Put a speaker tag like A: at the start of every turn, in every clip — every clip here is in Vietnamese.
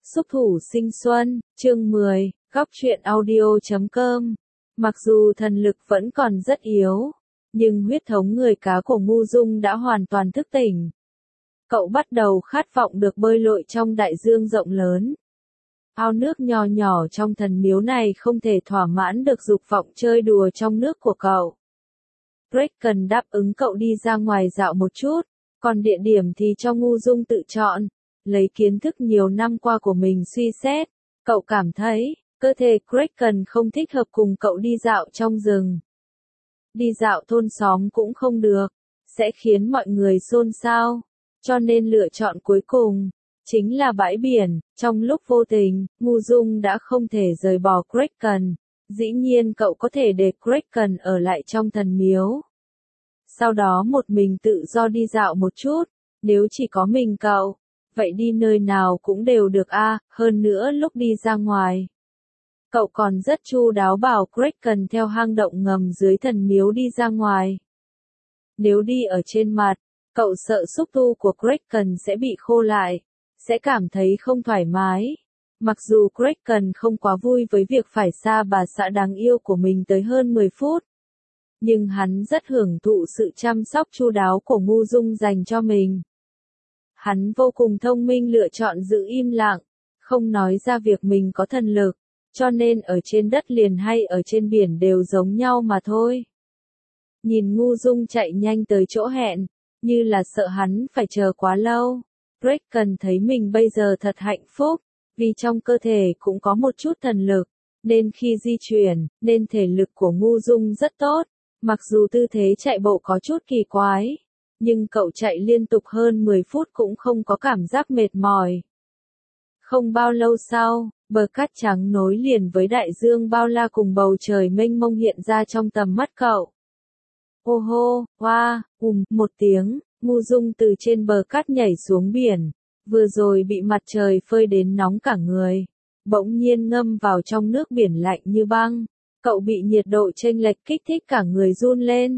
A: Xúc thủ sinh xuân, chương 10, góc truyện audio.com. Mặc dù thần lực vẫn còn rất yếu, nhưng huyết thống người cá của Ngu Dung đã hoàn toàn thức tỉnh. Cậu bắt đầu khát vọng được bơi lội trong đại dương rộng lớn. Ao nước nhỏ nhỏ trong thần miếu này không thể thỏa mãn được dục vọng chơi đùa trong nước của cậu. Kraken đáp ứng cậu đi ra ngoài dạo một chút, còn địa điểm thì cho Ngu Dung tự chọn. Lấy kiến thức nhiều năm qua của mình suy xét, cậu cảm thấy, cơ thể Kraken không thích hợp cùng cậu đi dạo trong rừng. Đi dạo thôn xóm cũng không được, sẽ khiến mọi người xôn xao, cho nên lựa chọn cuối cùng, chính là bãi biển. Trong lúc vô tình, Ngu Dung đã không thể rời bỏ Kraken, dĩ nhiên cậu có thể để Kraken ở lại trong thần miếu. Sau đó một mình tự do đi dạo một chút, nếu chỉ có mình cậu, vậy đi nơi nào cũng đều được hơn nữa lúc đi ra ngoài. Cậu còn rất chu đáo bảo Kraken theo hang động ngầm dưới thần miếu đi ra ngoài. Nếu đi ở trên mặt, cậu sợ xúc tu của Kraken sẽ bị khô lại, sẽ cảm thấy không thoải mái. Mặc dù Kraken không quá vui với việc phải xa bà xã đáng yêu của mình tới hơn 10 phút, nhưng hắn rất hưởng thụ sự chăm sóc chu đáo của Ngu Dung dành cho mình. Hắn vô cùng thông minh lựa chọn giữ im lặng, không nói ra việc mình có thần lực, cho nên ở trên đất liền hay ở trên biển đều giống nhau mà thôi. Nhìn Ngu Dung chạy nhanh tới chỗ hẹn, như là sợ hắn phải chờ quá lâu. Kraken thấy mình bây giờ thật hạnh phúc, vì trong cơ thể cũng có một chút thần lực, nên khi di chuyển, nên thể lực của Ngu Dung rất tốt, mặc dù tư thế chạy bộ có chút kỳ quái. Nhưng cậu chạy liên tục hơn 10 phút cũng không có cảm giác mệt mỏi. Không bao lâu sau, bờ cát trắng nối liền với đại dương bao la cùng bầu trời mênh mông hiện ra trong tầm mắt cậu. Ô hô, hoa, một tiếng, Ngu Dung từ trên bờ cát nhảy xuống biển, vừa rồi bị mặt trời phơi đến nóng cả người, bỗng nhiên ngâm vào trong nước biển lạnh như băng, cậu bị nhiệt độ chênh lệch kích thích cả người run lên.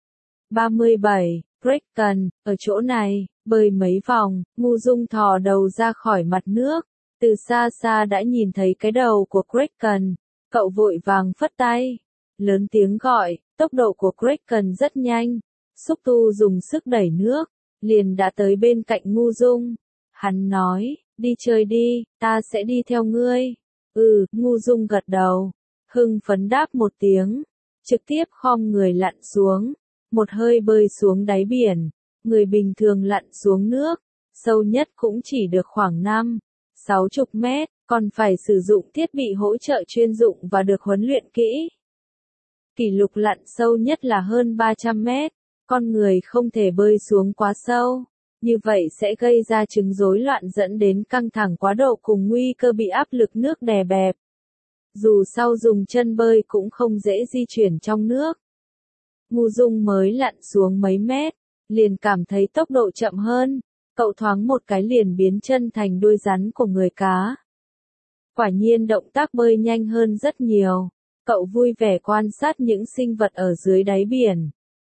A: 37. Kraken, ở chỗ này, bơi mấy vòng, Ngu Dung thò đầu ra khỏi mặt nước, từ xa xa đã nhìn thấy cái đầu của Kraken, cậu vội vàng phất tay, lớn tiếng gọi, tốc độ của Kraken rất nhanh, xúc tu dùng sức đẩy nước, liền đã tới bên cạnh Ngu Dung. Hắn nói, đi chơi đi, ta sẽ đi theo ngươi. Ngu Dung gật đầu, hưng phấn đáp một tiếng, trực tiếp khom người lặn xuống. Một hơi bơi xuống đáy biển, người bình thường lặn xuống nước, sâu nhất cũng chỉ được khoảng 5-60 mét, còn phải sử dụng thiết bị hỗ trợ chuyên dụng và được huấn luyện kỹ. Kỷ lục lặn sâu nhất là hơn 300 mét, con người không thể bơi xuống quá sâu, như vậy sẽ gây ra chứng rối loạn dẫn đến căng thẳng quá độ cùng nguy cơ bị áp lực nước đè bẹp. Dù sau dùng chân bơi cũng không dễ di chuyển trong nước. Ngu Dung mới lặn xuống mấy mét, liền cảm thấy tốc độ chậm hơn, cậu thoáng một cái liền biến chân thành đuôi rắn của người cá. Quả nhiên động tác bơi nhanh hơn rất nhiều, cậu vui vẻ quan sát những sinh vật ở dưới đáy biển.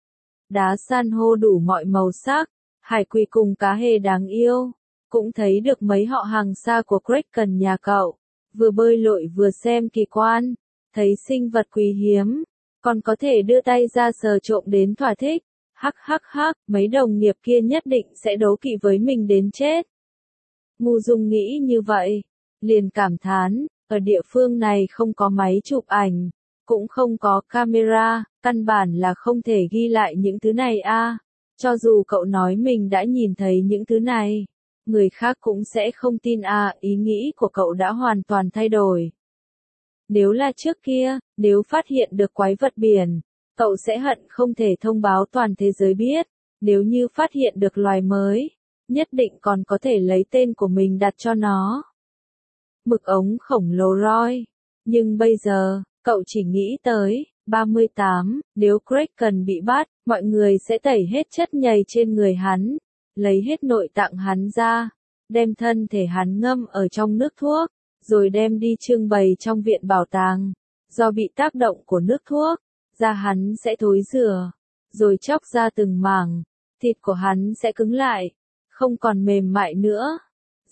A: Đá san hô đủ mọi màu sắc, hải quỳ cùng cá hề đáng yêu, cũng thấy được mấy họ hàng xa của Kraken nhà cậu, vừa bơi lội vừa xem kỳ quan, thấy sinh vật quý hiếm. Còn có thể đưa tay ra sờ trộm đến thỏa thích. Hắc, mấy đồng nghiệp kia nhất định sẽ đố kỵ với mình đến chết. Ngu Dung nghĩ như vậy, liền cảm thán, ở địa phương này không có máy chụp ảnh, cũng không có camera, căn bản là không thể ghi lại những thứ này Cho dù cậu nói mình đã nhìn thấy những thứ này, người khác cũng sẽ không tin ý nghĩ của cậu đã hoàn toàn thay đổi. Nếu là trước kia, nếu phát hiện được quái vật biển, cậu sẽ hận không thể thông báo toàn thế giới biết, nếu như phát hiện được loài mới, nhất định còn có thể lấy tên của mình đặt cho nó. Mực ống khổng lồ Roy. Nhưng bây giờ, cậu chỉ nghĩ tới, 38, nếu Kraken bị bắt, mọi người sẽ tẩy hết chất nhầy trên người hắn, lấy hết nội tạng hắn ra, đem thân thể hắn ngâm ở trong nước thuốc, rồi đem đi trưng bày trong viện bảo tàng. Do bị tác động của nước thuốc, da hắn sẽ thối rữa, rồi chóc ra từng mảng, thịt của hắn sẽ cứng lại, không còn mềm mại nữa.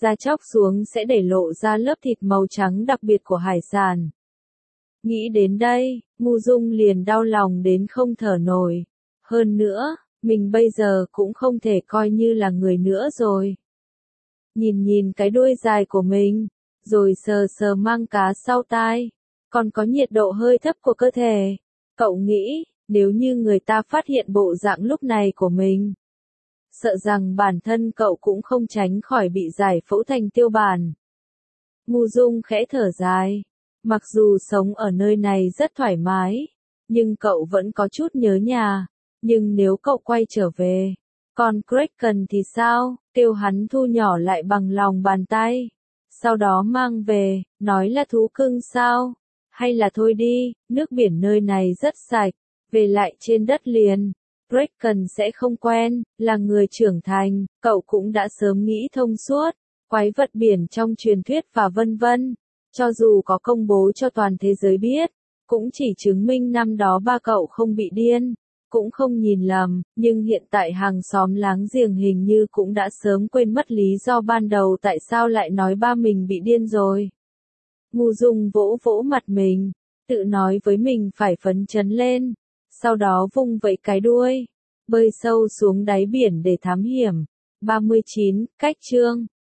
A: da chóc xuống sẽ để lộ ra lớp thịt màu trắng đặc biệt của hải sản. Nghĩ đến đây, Ngu Dung liền đau lòng đến không thở nổi. Hơn nữa, mình bây giờ cũng không thể coi như là người nữa rồi. Nhìn nhìn cái đuôi dài của mình, rồi sờ sờ mang cá sau tai, còn có nhiệt độ hơi thấp của cơ thể. Cậu nghĩ, nếu như người ta phát hiện bộ dạng lúc này của mình, sợ rằng bản thân cậu cũng không tránh khỏi bị giải phẫu thành tiêu bản. Ngu Dung khẽ thở dài. Mặc dù sống ở nơi này rất thoải mái, nhưng cậu vẫn có chút nhớ nhà. Nhưng nếu cậu quay trở về, còn Kraken thì sao? Kêu hắn thu nhỏ lại bằng lòng bàn tay. Sau đó mang về, nói là thú cưng sao? Hay là thôi đi, nước biển nơi này rất sạch, về lại trên đất liền. Kraken sẽ không quen, là người trưởng thành, cậu cũng đã sớm nghĩ thông suốt. Quái vật biển trong truyền thuyết và vân vân. Cho dù có công bố cho toàn thế giới biết, cũng chỉ chứng minh năm đó ba cậu không bị điên, cũng không nhìn lầm, nhưng hiện tại hàng xóm láng giềng hình như cũng đã sớm quên mất lý do ban đầu tại sao lại nói ba mình bị điên rồi. Ngu Dung vỗ vỗ mặt mình, tự nói với mình phải phấn chấn lên, sau đó vung vẫy cái đuôi, bơi sâu xuống đáy biển để thám hiểm. 39, cách chương